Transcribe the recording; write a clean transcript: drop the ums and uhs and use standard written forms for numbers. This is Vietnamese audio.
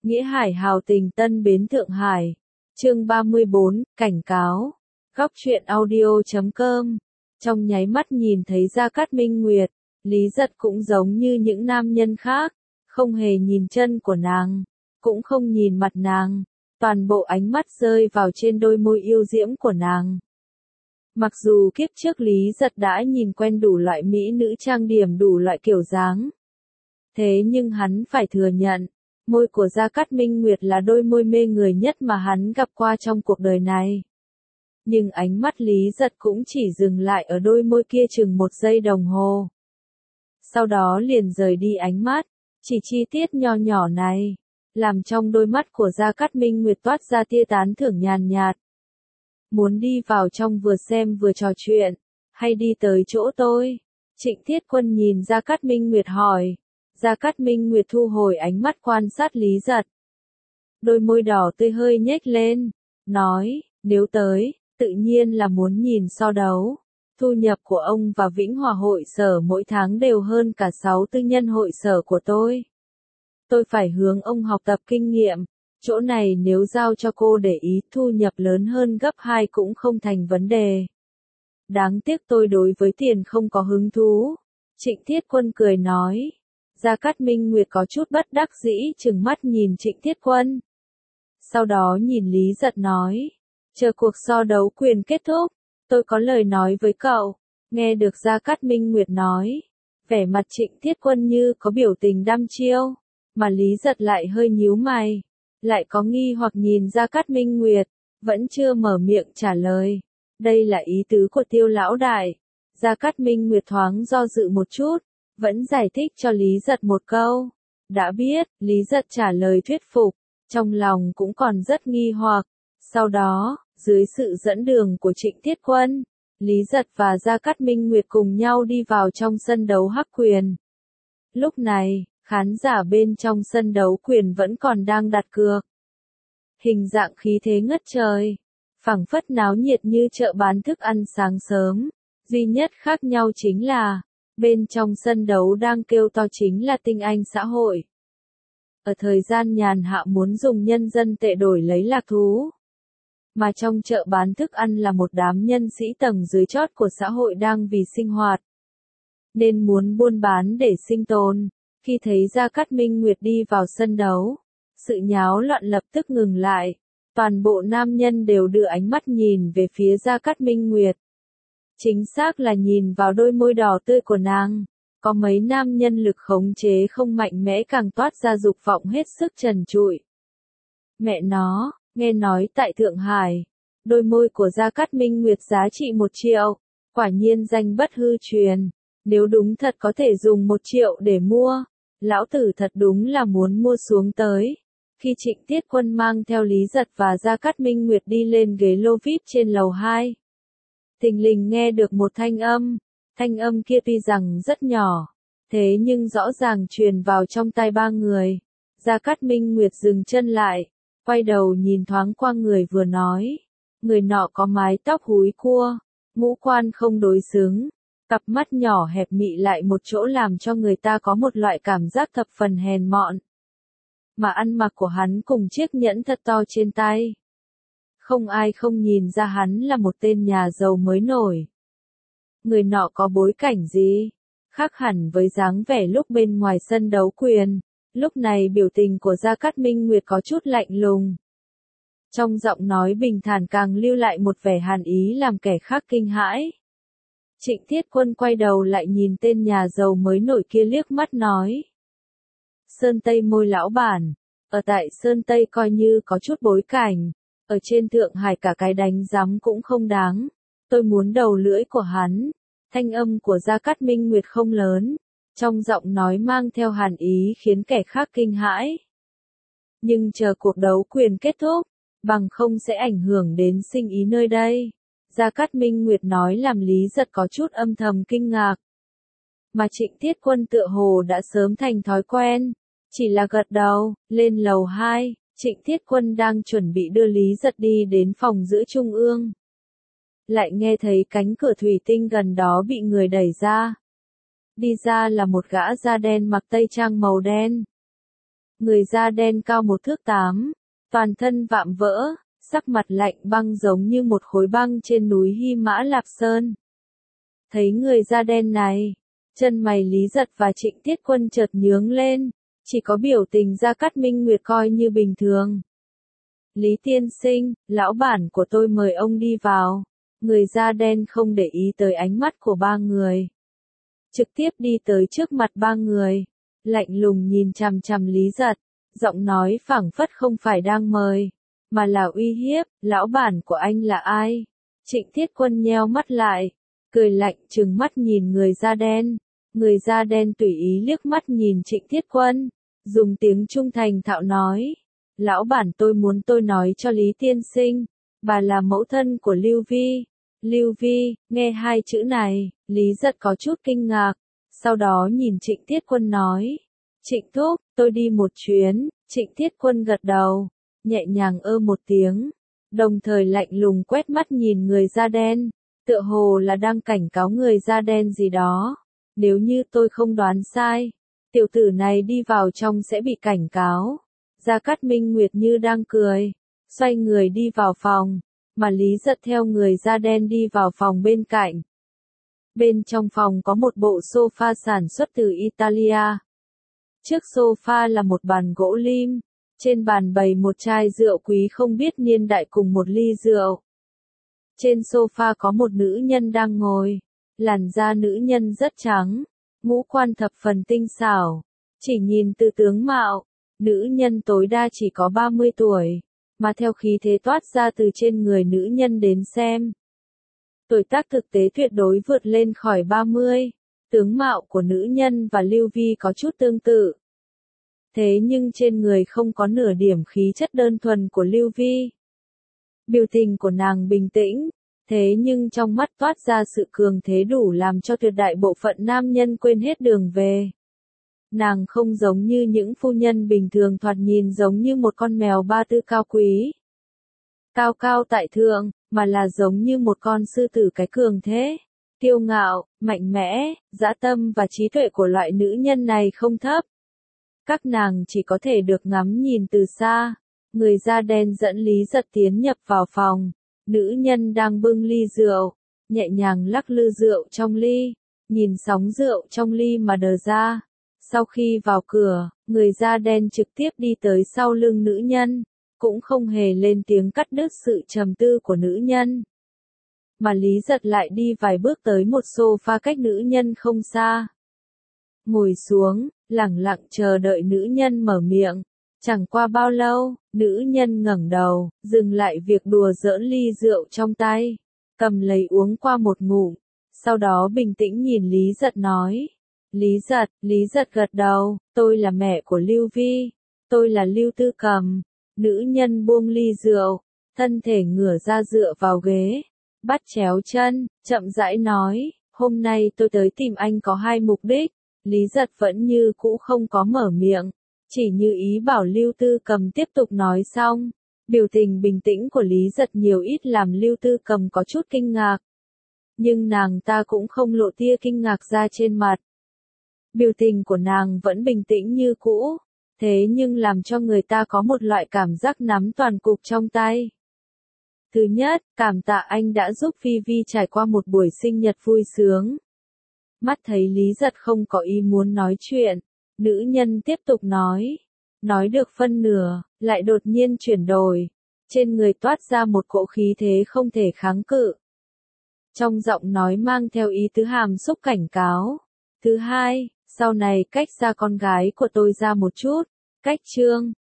Nghĩa Hải hào tình Tân Bến Thượng Hải. Chương 34, cảnh cáo. Góc truyện audio.com. Trong nháy mắt nhìn thấy Gia Cát Minh Nguyệt, Lý Giật cũng giống như những nam nhân khác, không hề nhìn chân của nàng, cũng không nhìn mặt nàng, toàn bộ ánh mắt rơi vào trên đôi môi yêu diễm của nàng. Mặc dù kiếp trước Lý Giật đã nhìn quen đủ loại mỹ nữ trang điểm đủ loại kiểu dáng, thế nhưng hắn phải thừa nhận, môi của Gia Cát Minh Nguyệt là đôi môi mê người nhất mà hắn gặp qua trong cuộc đời này. Nhưng ánh mắt Lý Giật cũng chỉ dừng lại ở đôi môi kia chừng 1 giây đồng hồ. Sau đó liền rời đi ánh mắt, chỉ chi tiết nho nhỏ này, làm trong đôi mắt của Gia Cát Minh Nguyệt toát ra tia tán thưởng nhàn nhạt. Muốn đi vào trong vừa xem vừa trò chuyện, hay đi tới chỗ tôi? Trịnh Thiết Quân nhìn Gia Cát Minh Nguyệt hỏi. Gia Cát Minh Nguyệt thu hồi ánh mắt quan sát Lý Giật. Đôi môi đỏ tươi hơi nhếch lên, nói, nếu tới, tự nhiên là muốn nhìn so đấu. Thu nhập của ông và Vĩnh Hòa hội sở mỗi tháng đều hơn cả 6 tư nhân hội sở của tôi. Tôi phải hướng ông học tập kinh nghiệm, chỗ này nếu giao cho cô để ý thu nhập lớn hơn gấp 2 cũng không thành vấn đề. Đáng tiếc tôi đối với tiền không có hứng thú. Trịnh Thiết Quân cười nói. Gia Cát Minh Nguyệt có chút bất đắc dĩ trừng mắt nhìn Trịnh Thiết Quân. Sau đó nhìn Lý Giật nói, chờ cuộc so đấu quyền kết thúc, tôi có lời nói với cậu. Nghe được Gia Cát Minh Nguyệt nói, vẻ mặt Trịnh Thiết Quân như có biểu tình đăm chiêu, mà Lý Giật lại hơi nhíu mày, lại có nghi hoặc nhìn Gia Cát Minh Nguyệt, vẫn chưa mở miệng trả lời. Đây là ý tứ của Tiêu lão đại. Gia Cát Minh Nguyệt thoáng do dự một chút, vẫn giải thích cho Lý Giật một câu. Đã biết, Lý Giật trả lời thuyết phục, trong lòng cũng còn rất nghi hoặc. Sau đó, dưới sự dẫn đường của Trịnh Thiết Quân, Lý Giật và Gia Cát Minh Nguyệt cùng nhau đi vào trong sân đấu hắc quyền. Lúc này, khán giả bên trong sân đấu quyền vẫn còn đang đặt cược. Hình dạng khí thế ngất trời, phảng phất náo nhiệt như chợ bán thức ăn sáng sớm. Duy nhất khác nhau chính là, bên trong sân đấu đang kêu to chính là tinh anh xã hội. Ở thời gian nhàn hạ muốn dùng nhân dân tệ đổi lấy lạc thú. Mà trong chợ bán thức ăn là một đám nhân sĩ tầng dưới chót của xã hội đang vì sinh hoạt, nên muốn buôn bán để sinh tồn. Khi thấy Gia Cát Minh Nguyệt đi vào sân đấu, sự nháo loạn lập tức ngừng lại. Toàn bộ nam nhân đều đưa ánh mắt nhìn về phía Gia Cát Minh Nguyệt. Chính xác là nhìn vào đôi môi đỏ tươi của nàng. Có mấy nam nhân lực khống chế không mạnh mẽ càng toát ra dục vọng hết sức trần trụi. Mẹ nó, nghe nói tại Thượng Hải, đôi môi của Gia Cát Minh Nguyệt giá trị 1 triệu. Quả nhiên danh bất hư truyền. Nếu đúng thật có thể dùng 1 triệu để mua, lão tử thật đúng là muốn mua xuống tới. Khi Trịnh Thiết Quân mang theo Lý Giật và Gia Cát Minh Nguyệt đi lên ghế lô VIP trên lầu 2. Thình lình nghe được một thanh âm kia tuy rằng rất nhỏ, thế nhưng rõ ràng truyền vào trong tai 3 người. Gia Cát Minh Nguyệt dừng chân lại, quay đầu nhìn thoáng qua người vừa nói. Người nọ có mái tóc húi cua, ngũ quan không đối xứng, cặp mắt nhỏ hẹp mị lại một chỗ làm cho người ta có một loại cảm giác thập phần hèn mọn. Mà ăn mặc của hắn cùng chiếc nhẫn thật to trên tay. Không ai không nhìn ra hắn là một tên nhà giàu mới nổi. Người nọ có bối cảnh gì? Khác hẳn với dáng vẻ lúc bên ngoài sân đấu quyền. Lúc này biểu tình của Gia Cát Minh Nguyệt có chút lạnh lùng. Trong giọng nói bình thản càng lưu lại một vẻ hàn ý làm kẻ khác kinh hãi. Trịnh Thiết Quân quay đầu lại nhìn tên nhà giàu mới nổi kia liếc mắt nói. Sơn Tây môi lão bản. Ở tại Sơn Tây coi như có chút bối cảnh. Ở trên Thượng Hải cả cái đánh giám cũng không đáng. Tôi muốn đầu lưỡi của hắn. Thanh âm của Gia Cát Minh Nguyệt không lớn. Trong giọng nói mang theo hàn ý khiến kẻ khác kinh hãi. Nhưng chờ cuộc đấu quyền kết thúc, bằng không sẽ ảnh hưởng đến sinh ý nơi đây. Gia Cát Minh Nguyệt nói làm Lý Giật có chút âm thầm kinh ngạc. Mà Trịnh Thiết Quân tựa hồ đã sớm thành thói quen. Chỉ là gật đầu, lên lầu 2. Trịnh Thiết Quân đang chuẩn bị đưa Lý Giật đi đến phòng giữa trung ương. Lại nghe thấy cánh cửa thủy tinh gần đó bị người đẩy ra. Đi ra là một gã da đen mặc tây trang màu đen. người da đen cao 1 thước 8, toàn thân vạm vỡ, sắc mặt lạnh băng giống như một khối băng trên núi Hy Mã Lạp Sơn. Thấy người da đen này, chân mày Lý Giật và Trịnh Thiết Quân chợt nhướng lên, chỉ có biểu tình Gia Cát Minh Nguyệt coi như bình thường. Lý tiên sinh, lão bản của tôi mời ông đi vào. Người da đen không để ý tới ánh mắt của ba người. Trực tiếp đi tới trước mặt ba người, lạnh lùng nhìn chằm chằm Lý Giật, giọng nói phảng phất không phải đang mời, mà là uy hiếp. Lão bản của anh là ai? Trịnh Thiết Quân nheo mắt lại, cười lạnh trừng mắt nhìn người da đen. Người da đen tùy ý liếc mắt nhìn Trịnh Thiết Quân, dùng tiếng trung thành thạo nói. Lão bản tôi nói cho Lý tiên sinh, bà là mẫu thân của Lưu Vi. Lưu Vi, nghe hai chữ này, Lý Giật có chút kinh ngạc, sau đó nhìn Trịnh Thiết Quân nói. Trịnh thúc, tôi đi một chuyến. Trịnh Thiết Quân gật đầu, nhẹ nhàng một tiếng, đồng thời lạnh lùng quét mắt nhìn người da đen, tựa hồ là đang cảnh cáo người da đen gì đó. Nếu như tôi không đoán sai, tiểu tử này đi vào trong sẽ bị cảnh cáo. Gia Cát Minh Nguyệt như đang cười, xoay người đi vào phòng, mà Lý Giật theo người da đen đi vào phòng bên cạnh. Bên trong phòng có một bộ sofa sản xuất từ Italia. Trước sofa là một bàn gỗ lim, trên bàn bày một chai rượu quý không biết niên đại cùng một ly rượu. Trên sofa có một nữ nhân đang ngồi, làn da nữ nhân rất trắng, ngũ quan thập phần tinh xảo, chỉ nhìn từ tướng mạo, nữ nhân tối đa chỉ có 30 tuổi, mà theo khí thế toát ra từ trên người nữ nhân đến xem, tuổi tác thực tế tuyệt đối vượt lên khỏi 30. Tướng mạo của nữ nhân và Lưu Vi có chút tương tự. Thế nhưng trên người không có nửa điểm khí chất đơn thuần của Lưu Vi. Biểu tình của nàng bình tĩnh, thế nhưng trong mắt toát ra sự cường thế đủ làm cho tuyệt đại bộ phận nam nhân quên hết đường về. Nàng không giống như những phu nhân bình thường thoạt nhìn giống như một con mèo ba tư cao quý, cao cao tại thượng, mà là giống như một con sư tử cái cường thế, kiêu ngạo, mạnh mẽ. Dã tâm và trí tuệ của loại nữ nhân này không thấp. Các nàng chỉ có thể được ngắm nhìn từ xa. Người da đen dẫn Lý Giật tiến nhập vào phòng, nữ nhân đang bưng ly rượu, nhẹ nhàng lắc lư rượu trong ly, nhìn sóng rượu trong ly mà đờ ra. Sau khi vào cửa, người da đen trực tiếp đi tới sau lưng nữ nhân, cũng không hề lên tiếng cắt đứt sự trầm tư của nữ nhân. Mà Lý Giật lại đi vài bước tới một sofa cách nữ nhân không xa. Ngồi xuống, lẳng lặng chờ đợi nữ nhân mở miệng. Chẳng qua bao lâu, nữ nhân ngẩng đầu, dừng lại việc đùa giỡn ly rượu trong tay, cầm lấy uống qua một ngụm, sau đó bình tĩnh nhìn Lý Giật nói. Lý Giật gật đầu, tôi là mẹ của Lưu Vi, tôi là Lưu Tư Cầm. Nữ nhân buông ly rượu, thân thể ngửa ra dựa vào ghế, bắt chéo chân, chậm rãi nói, hôm nay tôi tới tìm anh có hai mục đích. Lý Giật vẫn như cũ không có mở miệng, chỉ như ý bảo Lưu Tư Cầm tiếp tục nói xong. Biểu tình bình tĩnh của Lý Giật nhiều ít làm Lưu Tư Cầm có chút kinh ngạc. Nhưng nàng ta cũng không lộ tia kinh ngạc ra trên mặt. Biểu tình của nàng vẫn bình tĩnh như cũ, thế nhưng làm cho người ta có một loại cảm giác nắm toàn cục trong tay. Thứ nhất, cảm tạ anh đã giúp Phi Vi trải qua một buổi sinh nhật vui sướng. Mắt thấy Lý Giật không có ý muốn nói chuyện, nữ nhân tiếp tục nói được phân nửa, lại đột nhiên chuyển đổi, trên người toát ra một cỗ khí thế không thể kháng cự. Trong giọng nói mang theo ý tứ hàm xúc cảnh cáo. Thứ hai, sau này cách xa con gái của tôi ra một chút. Cách Trương,